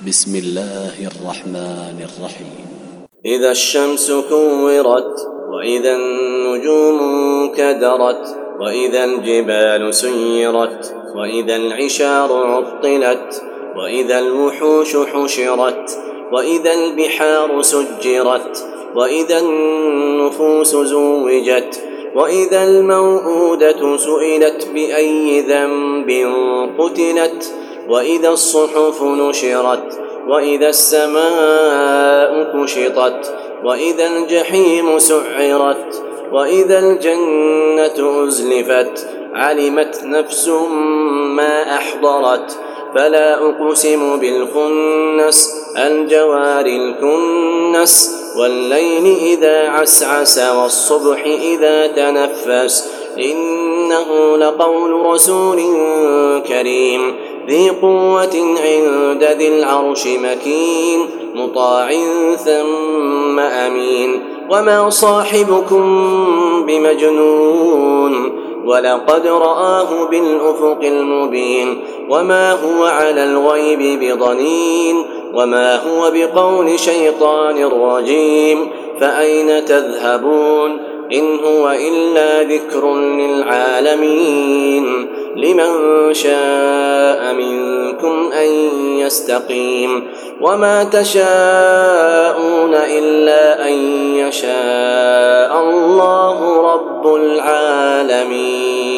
بسم الله الرحمن الرحيم. إذا الشمس كورت، وإذا النجوم كدرت، وإذا الجبال سيرت، وإذا العشار عطلت، وإذا الوحوش حشرت، وإذا البحار سجرت، وإذا النفوس زوجت، وإذا الموءودة سئلت بأي ذنب قتلت، وإذا الصحف نشرت، وإذا السماء كشطت، وإذا الجحيم سعرت، وإذا الجنة أزلفت، علمت نفس ما أحضرت. فلا أقسم بالخنس، الجوار الكنس، والليل إذا عسعس، والصبح إذا تنفس، إنه لقول رسول كريم ذي قوة عند ذي العرش مكين، مطاع ثم أمين. وما صاحبكم بمجنون، ولقد رآه بالأفق المبين. وما هو على الغيب بضنين، وما هو بقول شيطان رجيم. فأين تذهبون؟ إن هو إلا ذكر للعالمين. لمن شاء منكم أن يستقيم. وما تشاءون إلا أن يشاء الله رب العالمين.